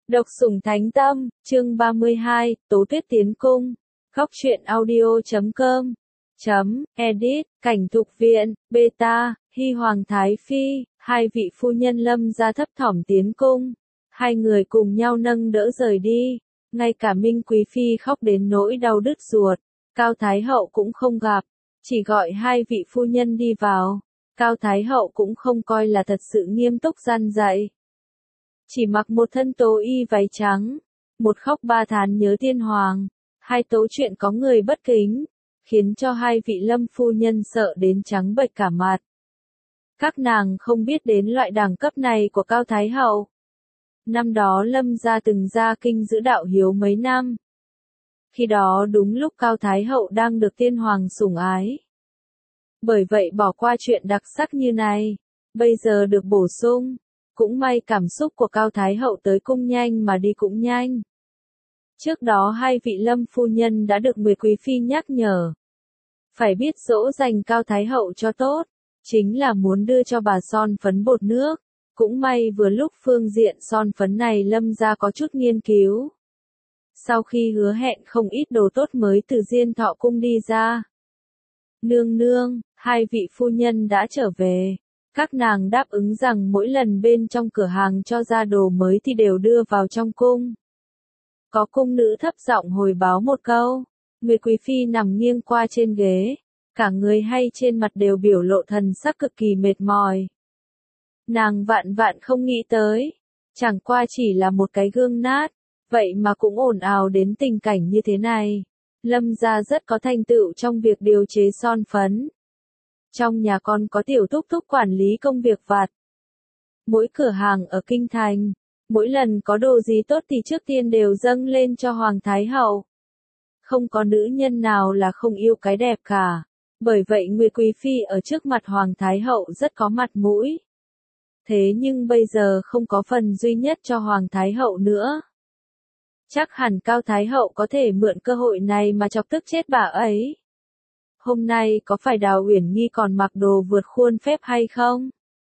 Độc Sủng Thánh Tâm, chương 32, Tố Tuyết tiến cung. Góc truyện audio.com. Edit, Cảnh Thục Viện, Beta, Hy Hoàng Thái Phi, hai vị phu nhân Lâm gia thấp thỏm tiến cung. Hai người cùng nhau nâng đỡ rời đi. Ngay cả Minh Quý Phi khóc đến nỗi đau đứt ruột. Cao Thái Hậu cũng không gặp. Chỉ gọi hai vị phu nhân đi vào. Cao Thái Hậu cũng không coi là thật sự nghiêm túc gian dạy. Chỉ mặc một thân tố y váy trắng, một khóc ba thán nhớ tiên hoàng, hai tấu chuyện có người bất kính, khiến cho hai vị Lâm phu nhân sợ đến trắng bệch cả mặt. Các nàng không biết đến loại đẳng cấp này của Cao Thái Hậu. Năm đó Lâm gia từng ra kinh giữ đạo hiếu mấy năm. Khi đó đúng lúc Cao Thái Hậu đang được tiên hoàng sủng ái. Bởi vậy bỏ qua chuyện đặc sắc như này, bây giờ được bổ sung. Cũng may cảm xúc của Cao Thái Hậu tới cung nhanh mà đi cũng nhanh. Trước đó hai vị Lâm phu nhân đã được Nguyệt Quý Phi nhắc nhở. Phải biết dỗ dành Cao Thái Hậu cho tốt, chính là muốn đưa cho bà son phấn bột nước. Cũng may vừa lúc phương diện son phấn này Lâm gia có chút nghiên cứu. Sau khi hứa hẹn không ít đồ tốt mới từ Diên Thọ cung đi ra. Nương nương, hai vị phu nhân đã trở về. Các nàng đáp ứng rằng mỗi lần bên trong cửa hàng cho ra đồ mới thì đều đưa vào trong cung. Có cung nữ thấp giọng hồi báo một câu. Nguyệt Quý Phi nằm nghiêng qua trên ghế. Cả người hay trên mặt đều biểu lộ thần sắc cực kỳ mệt mỏi. Nàng vạn vạn không nghĩ tới. Chẳng qua chỉ là một cái gương nát. Vậy mà cũng ồn ào đến tình cảnh như thế này. Lâm gia rất có thành tựu trong việc điều chế son phấn. Trong nhà con có tiểu thúc thúc quản lý công việc vặt. Mỗi cửa hàng ở kinh thành, mỗi lần có đồ gì tốt thì trước tiên đều dâng lên cho Hoàng Thái Hậu. Không có nữ nhân nào là không yêu cái đẹp cả. Bởi vậy Nguyệt Quý Phi ở trước mặt Hoàng Thái Hậu rất có mặt mũi. Thế nhưng bây giờ không có phần duy nhất cho Hoàng Thái Hậu nữa. Chắc hẳn Cao Thái Hậu có thể mượn cơ hội này mà chọc tức chết bà ấy. Hôm nay có phải Đào Uyển Nhi còn mặc đồ vượt khuôn phép hay không?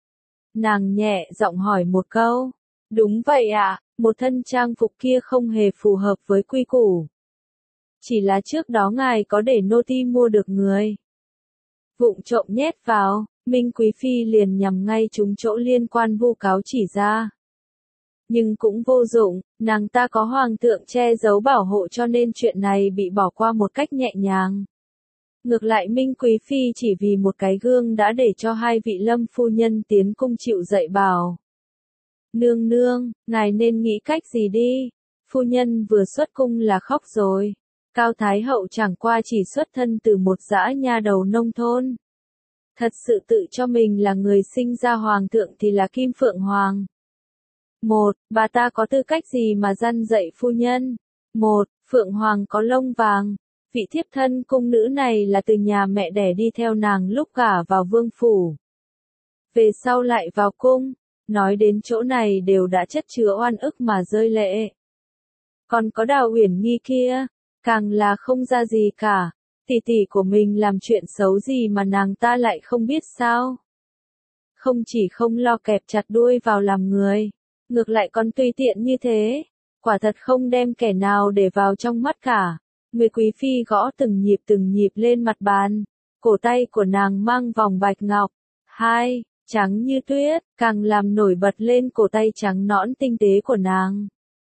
Nàng nhẹ giọng hỏi một câu. Đúng vậy ạ, một thân trang phục kia không hề phù hợp với quy củ. Chỉ là trước đó ngài có để nô tỳ mua được người. Vụng trộm nhét vào, Minh Quý Phi liền nhằm ngay trúng chỗ liên quan vu cáo chỉ ra. Nhưng cũng vô dụng, nàng ta có hoàng thượng che giấu bảo hộ cho nên chuyện này bị bỏ qua một cách nhẹ nhàng. Ngược lại Minh Quý Phi chỉ vì một cái gương đã để cho hai vị Lâm phu nhân tiến cung chịu dạy bảo. Nương nương, ngài nên nghĩ cách gì đi. Phu nhân vừa xuất cung là khóc rồi. Cao Thái Hậu chẳng qua chỉ xuất thân từ một dã nha đầu nông thôn. Thật sự tự cho mình là người sinh ra hoàng thượng thì là Kim Phượng Hoàng. Bà ta có tư cách gì mà răn dạy phu nhân? Phượng Hoàng có lông vàng. Vị thiếp thân cung nữ này là từ nhà mẹ đẻ đi theo nàng lúc gả vào vương phủ. Về sau lại vào cung, nói đến chỗ này đều đã chất chứa oan ức mà rơi lệ. Còn có Đào Uyển Nhi kia, càng là không ra gì cả, tỷ tỷ của mình làm chuyện xấu gì mà nàng ta lại không biết sao. Không chỉ không lo kẹp chặt đuôi vào làm người, ngược lại còn tùy tiện như thế, quả thật không đem kẻ nào để vào trong mắt cả. Nguyệt Quý Phi gõ từng nhịp lên mặt bàn, cổ tay của nàng mang vòng bạch ngọc, trắng như tuyết, càng làm nổi bật lên cổ tay trắng nõn tinh tế của nàng.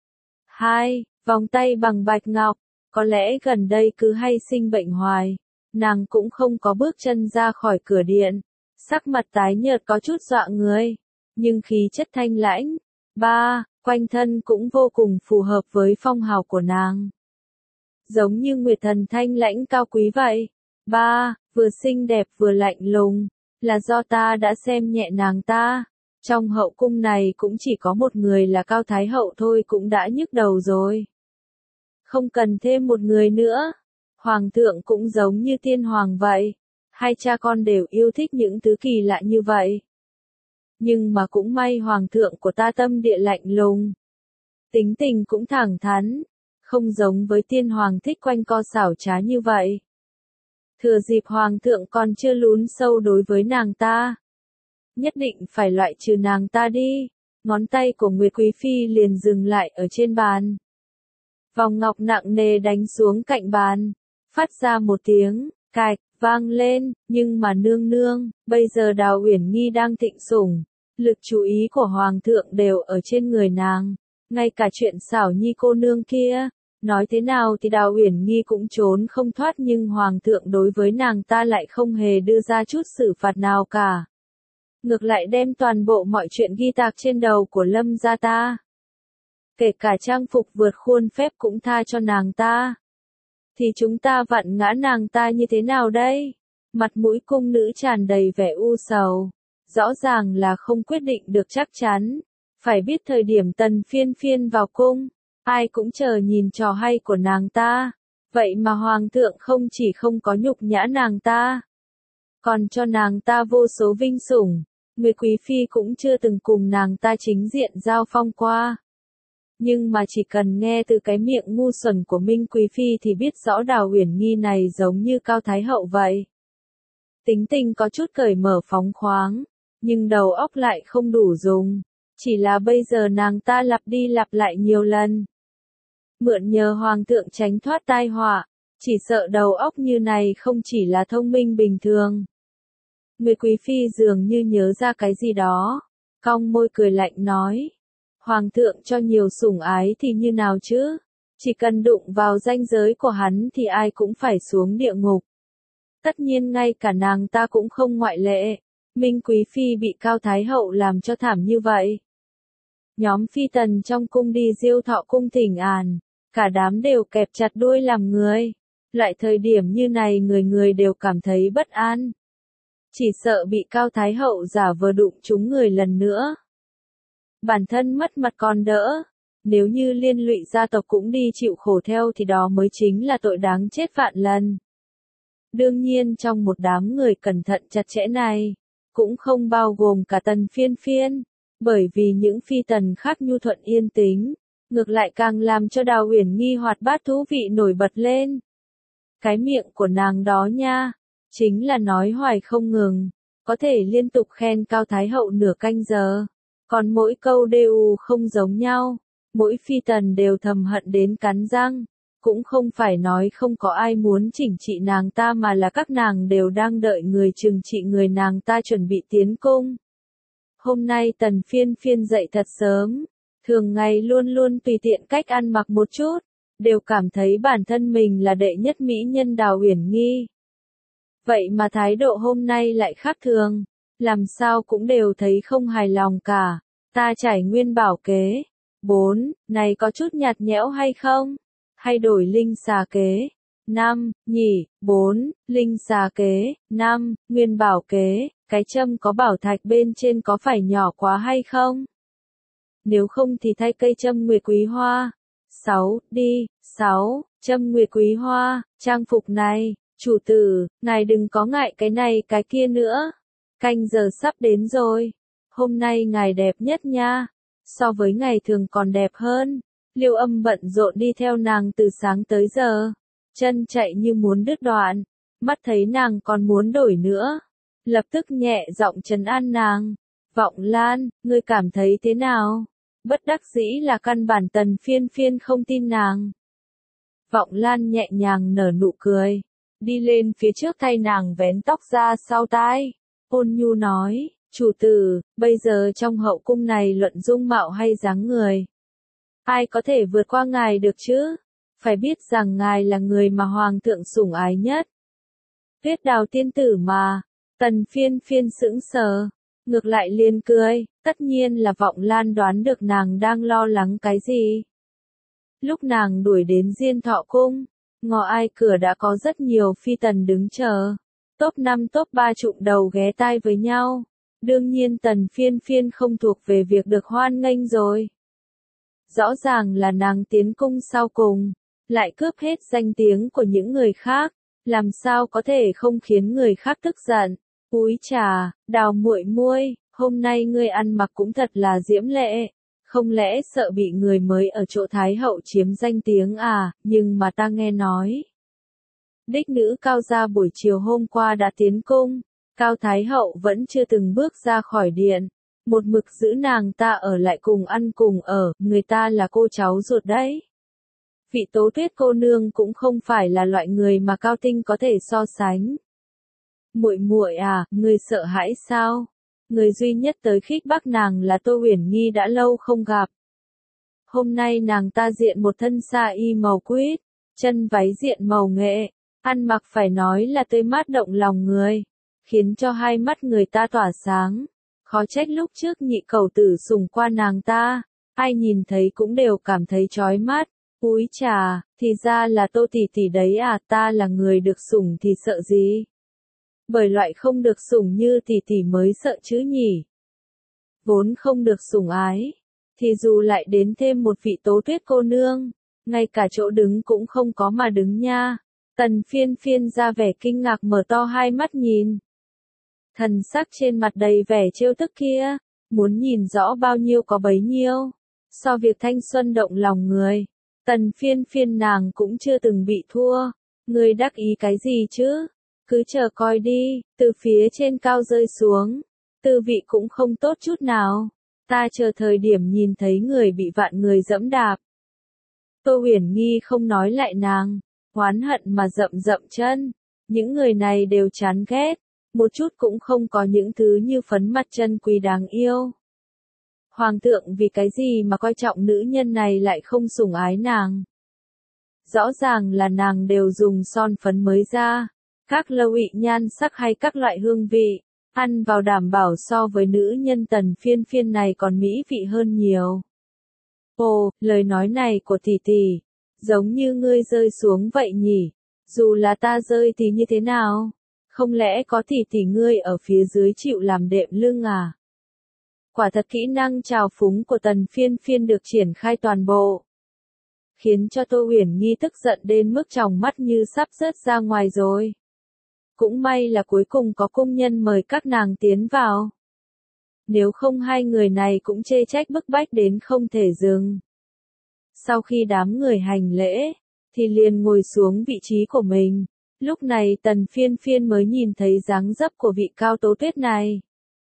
Vòng tay bằng bạch ngọc, có lẽ gần đây cứ hay sinh bệnh hoài, nàng cũng không có bước chân ra khỏi cửa điện, sắc mặt tái nhợt có chút dọa người, nhưng khí chất thanh lãnh, quanh thân cũng vô cùng phù hợp với phong hào của nàng. Giống như nguyệt thần thanh lãnh cao quý vậy. Vừa xinh đẹp vừa lạnh lùng, là do ta đã xem nhẹ nàng ta. Trong hậu cung này cũng chỉ có một người là Cao Thái Hậu thôi cũng đã nhức đầu rồi. Không cần thêm một người nữa. Hoàng thượng cũng giống như tiên hoàng vậy. Hai cha con đều yêu thích những thứ kỳ lạ như vậy. Nhưng mà cũng may hoàng thượng của ta tâm địa lạnh lùng. Tính tình cũng thẳng thắn. Không giống với tiên hoàng thích quanh co xảo trá như vậy. Thừa dịp hoàng thượng còn chưa lún sâu đối với nàng ta. Nhất định phải loại trừ nàng ta đi. ngón tay của Nguyệt Quý Phi liền dừng lại ở trên bàn. Vòng ngọc nặng nề đánh xuống cạnh bàn, phát ra một tiếng cạch vang lên, nhưng mà nương nương, bây giờ Đào Uyển Nhi đang thịnh sủng, lực chú ý của hoàng thượng đều ở trên người nàng, ngay cả chuyện xảo nhi cô nương kia, nói thế nào thì Đào Uyển Nhi cũng trốn không thoát, nhưng hoàng thượng đối với nàng ta lại không hề đưa ra chút xử phạt nào cả. Ngược lại đem toàn bộ mọi chuyện ghi tạc trên đầu của Lâm gia ta. Kể cả trang phục vượt khuôn phép cũng tha cho nàng ta. Thì chúng ta vặn ngã nàng ta như thế nào đây? Mặt mũi cung nữ tràn đầy vẻ u sầu. Rõ ràng là không quyết định được chắc chắn. Phải biết thời điểm Tần Phiên Phiên vào cung, ai cũng chờ nhìn trò hay của nàng ta. Vậy mà hoàng thượng không chỉ không có nhục nhã nàng ta, còn cho nàng ta vô số vinh sủng. Nguyệt Quý Phi cũng chưa từng cùng nàng ta chính diện giao phong qua. Nhưng mà chỉ cần nghe từ cái miệng ngu xuẩn của Minh Quý Phi thì biết rõ Đào Uyển Nhi này giống như Cao Thái Hậu vậy. Tính tình có chút cởi mở phóng khoáng, nhưng đầu óc lại không đủ dùng. Chỉ là bây giờ nàng ta lặp đi lặp lại nhiều lần. Mượn nhờ hoàng thượng tránh thoát tai họa, chỉ sợ đầu óc như này không chỉ là thông minh bình thường. Nguyệt Quý Phi dường như nhớ ra cái gì đó, cong môi cười lạnh nói. Hoàng thượng cho nhiều sủng ái thì như nào chứ? Chỉ cần đụng vào ranh giới của hắn thì ai cũng phải xuống địa ngục. Tất nhiên ngay cả nàng ta cũng không ngoại lệ. Minh Quý Phi bị Cao Thái Hậu làm cho thảm như vậy. Nhóm phi tần trong cung đi Diêu Thọ cung thỉnh an, cả đám đều kẹp chặt đuôi làm người. Loại thời điểm như này người người đều cảm thấy bất an. Chỉ sợ bị Cao Thái Hậu giả vờ đụng trúng người lần nữa. Bản thân mất mặt còn đỡ, nếu như liên lụy gia tộc cũng đi chịu khổ theo thì đó mới chính là tội đáng chết vạn lần. Đương nhiên trong một đám người cẩn thận chặt chẽ này, cũng không bao gồm cả Tần Phiên Phiên, bởi vì những phi tần khác nhu thuận yên tĩnh, ngược lại càng làm cho Đào Uyển Nhi hoạt bát thú vị nổi bật lên. Cái miệng của nàng đó nha, chính là nói hoài không ngừng, có thể liên tục khen Cao Thái Hậu nửa canh giờ. Còn mỗi câu đều không giống nhau, mỗi phi tần đều thầm hận đến cắn răng, cũng không phải nói không có ai muốn chỉnh trị nàng ta mà là các nàng đều đang đợi người trừng trị người nàng ta chuẩn bị tiến cung. Hôm nay Tần Phiên Phiên dậy thật sớm, thường ngày luôn luôn tùy tiện cách ăn mặc một chút, đều cảm thấy bản thân mình là đệ nhất mỹ nhân Đào Uyển Nhi. Vậy mà thái độ hôm nay lại khác thường. Làm sao cũng đều thấy không hài lòng cả. Ta trải nguyên bảo kế. 4. Này có chút nhạt nhẽo hay không? Hay đổi linh xà kế? 5. Nhỉ, 4. Linh xà kế. 5. Nguyên bảo kế. Cái châm có bảo thạch bên trên có phải nhỏ quá hay không? Nếu không thì thay cây châm Nguyệt Quý Hoa. 6. Đi. 6. Châm Nguyệt Quý Hoa. Trang phục này. Chủ tử, ngài đừng có ngại cái này cái kia nữa. Canh giờ sắp đến rồi. Hôm nay ngài đẹp nhất nha. So với ngày thường còn đẹp hơn. Liêu Âm bận rộn đi theo nàng từ sáng tới giờ. Chân chạy như muốn đứt đoạn. Mắt thấy nàng còn muốn đổi nữa. Lập tức nhẹ giọng trấn an nàng. Vọng Lan, ngươi cảm thấy thế nào? Bất đắc dĩ là căn bản Tần Phiên Phiên không tin nàng. Vọng Lan nhẹ nhàng nở nụ cười. Đi lên phía trước thay nàng vén tóc ra sau tai. Ôn nhu nói, chủ tử, bây giờ trong hậu cung này luận dung mạo hay dáng người. Ai có thể vượt qua ngài được chứ? Phải biết rằng ngài là người mà hoàng thượng sủng ái nhất. Tuyết Đào tiên tử mà. Tần Phiên Phiên sững sờ. Ngược lại liền cười, tất nhiên là Vọng Lan đoán được nàng đang lo lắng cái gì. Lúc nàng đuổi đến Diên Thọ cung, ngõ ai cửa đã có rất nhiều phi tần đứng chờ. Top 5 top 3 trụm đầu ghé tai với nhau. Đương nhiên Tần Phiên Phiên không thuộc về việc được hoan nghênh rồi. Rõ ràng là nàng tiến cung sau cùng, lại cướp hết danh tiếng của những người khác, làm sao có thể không khiến người khác tức giận. Úi trà, Đào muội muội, hôm nay ngươi ăn mặc cũng thật là diễm lệ. Không lẽ sợ bị người mới ở chỗ Thái Hậu chiếm danh tiếng à, nhưng mà ta nghe nói. Đích nữ Cao gia buổi chiều hôm qua đã tiến cung, Cao Thái Hậu vẫn chưa từng bước ra khỏi điện. một mực giữ nàng ta ở lại cùng ăn cùng ở, người ta là cô cháu ruột đấy. Vị Tố Tuyết cô nương cũng không phải là loại người mà Cao Tinh có thể so sánh. Muội muội à, người sợ hãi sao? Người duy nhất tới khích bác nàng là Tô Uyển Nhi đã lâu không gặp. Hôm nay nàng ta diện một thân sa y màu quýt, chân váy diện màu nghệ, ăn mặc phải nói là tươi mát động lòng người, khiến cho hai mắt người ta tỏa sáng. Khó trách lúc trước nhị cẩu tử sủng qua nàng ta, ai nhìn thấy cũng đều cảm thấy chói mắt. Úi chà, thì ra là Tô tỷ tỷ đấy à, ta là người được sủng thì sợ gì? Bởi loại không được sủng như tỷ tỷ mới sợ chứ nhỉ. Vốn không được sủng ái, thì dù lại đến thêm một vị Tố Tuyết cô nương, ngay cả chỗ đứng cũng không có mà đứng nha. Tần Phiên Phiên ra vẻ kinh ngạc mở to hai mắt nhìn. Thần sắc trên mặt đầy vẻ trêu tức kia, muốn nhìn rõ bao nhiêu có bấy nhiêu. So việc thanh xuân động lòng người, Tần Phiên Phiên nàng cũng chưa từng bị thua. Người đắc ý cái gì chứ? Cứ chờ coi đi, từ phía trên cao rơi xuống. Tư vị cũng không tốt chút nào. Ta chờ thời điểm nhìn thấy người bị vạn người dẫm đạp. Tô Uyển Nhi không nói lại nàng, oán hận mà dậm dậm chân. Những người này đều chán ghét, một chút cũng không có những thứ như phấn mặt chân quý đáng yêu. Hoàng thượng vì cái gì mà coi trọng nữ nhân này lại không sủng ái nàng? Rõ ràng là nàng đều dùng son phấn mới ra, các lâu ị nhan sắc hay các loại hương vị, ăn vào đảm bảo so với nữ nhân Tần Phiên Phiên này còn mỹ vị hơn nhiều. Ồ, lời nói này của tỷ tỷ, giống như ngươi rơi xuống vậy nhỉ, dù là ta rơi thì như thế nào? Không lẽ có tỷ tỷ ngươi ở phía dưới chịu làm đệm lưng à? Quả thật kỹ năng trào phúng của Tần Phiên Phiên được triển khai toàn bộ, khiến cho Tô Uyển Nhi tức giận đến mức tròng mắt như sắp rớt ra ngoài rồi. Cũng may là cuối cùng có cung nhân mời các nàng tiến vào. Nếu không hai người này cũng chê trách bức bách đến không thể dừng. Sau khi đám người hành lễ, thì liền ngồi xuống vị trí của mình. Lúc này Tần Phiên Phiên mới nhìn thấy dáng dấp của vị Cao Tố Tuyết này.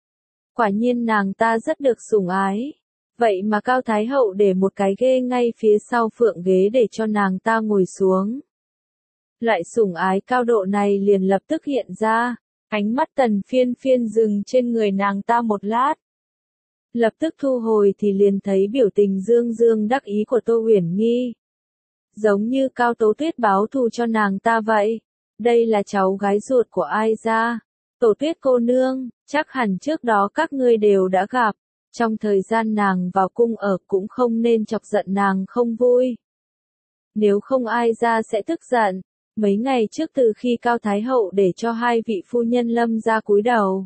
Quả nhiên nàng ta rất được sủng ái. Vậy mà Cao Thái Hậu để một cái ghế ngay phía sau phượng ghế để cho nàng ta ngồi xuống. Loại sủng ái cao độ này liền lập tức hiện ra. Ánh mắt Tần Phiên Phiên dừng trên người nàng ta một lát. Lập tức thu hồi thì liền thấy biểu tình dương dương đắc ý của Tô Uyển Nhi. Giống như Cao Tố Tuyết báo thù cho nàng ta vậy. Đây là cháu gái ruột của ai ra? Tổ Tuyết cô nương, chắc hẳn trước đó các ngươi đều đã gặp. Trong thời gian nàng vào cung ở cũng không nên chọc giận nàng không vui. Nếu không ai ra sẽ tức giận. Mấy ngày trước từ khi Cao Thái Hậu để cho hai vị phu nhân Lâm ra cúi đầu,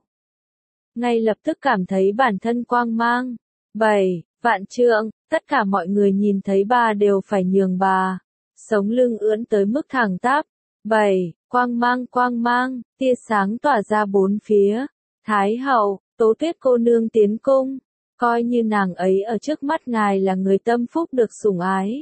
ngay lập tức cảm thấy bản thân quang mang. 7. Vạn trượng, tất cả mọi người nhìn thấy bà đều phải nhường bà. Sống lưng ưỡn tới mức thẳng tắp. 7. Quang mang, tia sáng tỏa ra bốn phía. Thái Hậu, Tố Tuyết cô nương tiến cung. Coi như nàng ấy ở trước mắt ngài là người tâm phúc được sủng ái.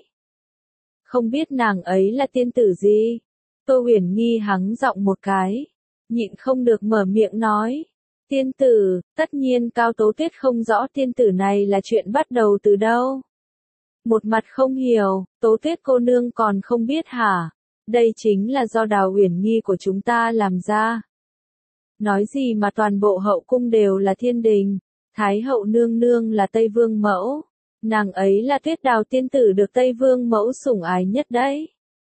Không biết nàng ấy là tiên tử gì? Tô Uyển Nhi hắng giọng một cái, nhịn không được mở miệng nói. Tiên tử, tất nhiên Cao Tố Tuyết không rõ tiên tử này là chuyện bắt đầu từ đâu. Một mặt không hiểu, Tố Tuyết cô nương còn không biết hả? Đây chính là do Đào Uyển Nhi của chúng ta làm ra. Nói gì mà toàn bộ hậu cung đều là thiên đình, Thái Hậu nương nương là Tây Vương mẫu, nàng ấy là Tuyết Đào tiên tử được Tây Vương mẫu sủng ái nhất đấy.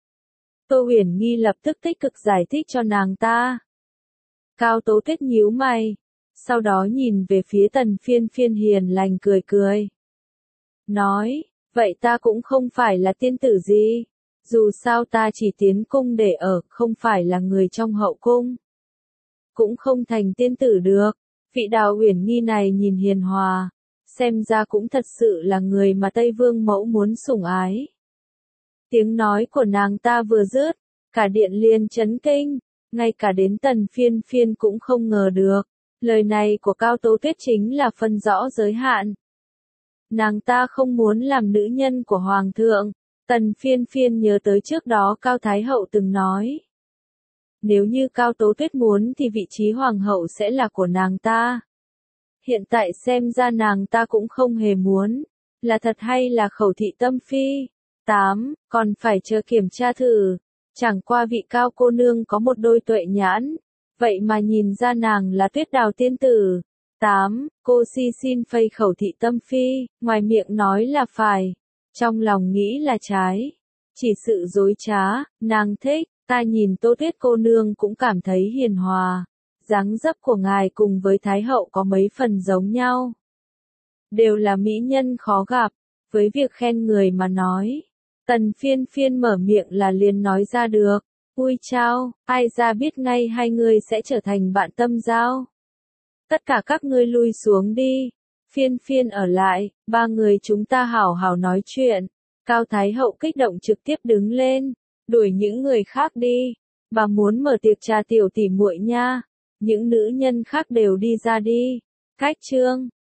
Tô Uyển Nhi lập tức tích cực giải thích cho nàng ta. Cao Tố Tuyết nhíu mày, sau đó nhìn về phía Tần Phiên Phiên hiền lành cười cười. Nói, vậy ta cũng không phải là tiên tử gì, dù sao ta chỉ tiến cung để ở, không phải là người trong hậu cung. Cũng không thành tiên tử được, vị Đào Uyển Nhi này nhìn hiền hòa, xem ra cũng thật sự là người mà Tây Vương mẫu muốn sủng ái. Tiếng nói của nàng ta vừa dứt, cả điện liền chấn kinh, ngay cả đến Tần Phiên Phiên cũng không ngờ được. Lời này của Cao Tố Tuyết chính là phân rõ giới hạn. Nàng ta không muốn làm nữ nhân của Hoàng thượng. Tần Phiên Phiên nhớ tới trước đó Cao Thái Hậu từng nói. Nếu như Cao Tố Tuyết muốn thì vị trí Hoàng hậu sẽ là của nàng ta. Hiện tại xem ra nàng ta cũng không hề muốn. Là thật hay là khẩu thị tâm phi? 8. Còn phải chờ kiểm tra thử. Chẳng qua vị Cao cô nương có một đôi tuệ nhãn. Vậy mà nhìn ra nàng là Tuyết Đào tiên tử. 8. Cô si xin phây khẩu thị tâm phi, ngoài miệng nói là phải. Trong lòng nghĩ là trái. Chỉ sự dối trá, nàng thích. Ta nhìn Tô Tuyết cô nương cũng cảm thấy hiền hòa. Dáng dấp của ngài cùng với Thái hậu có mấy phần giống nhau. Đều là mỹ nhân khó gặp. Với việc khen người mà nói, Tần Phiên Phiên mở miệng là liền nói ra được. Ui chao, ai ra biết ngay hai người sẽ trở thành bạn tâm giao. Tất cả các ngươi lui xuống đi. Phiên Phiên ở lại, ba người chúng ta hảo hảo nói chuyện. Cao Thái hậu kích động trực tiếp đứng lên, đuổi những người khác đi. Bà muốn mở tiệc trà tiểu tỷ muội nha. Những nữ nhân khác đều đi ra đi. Cách chương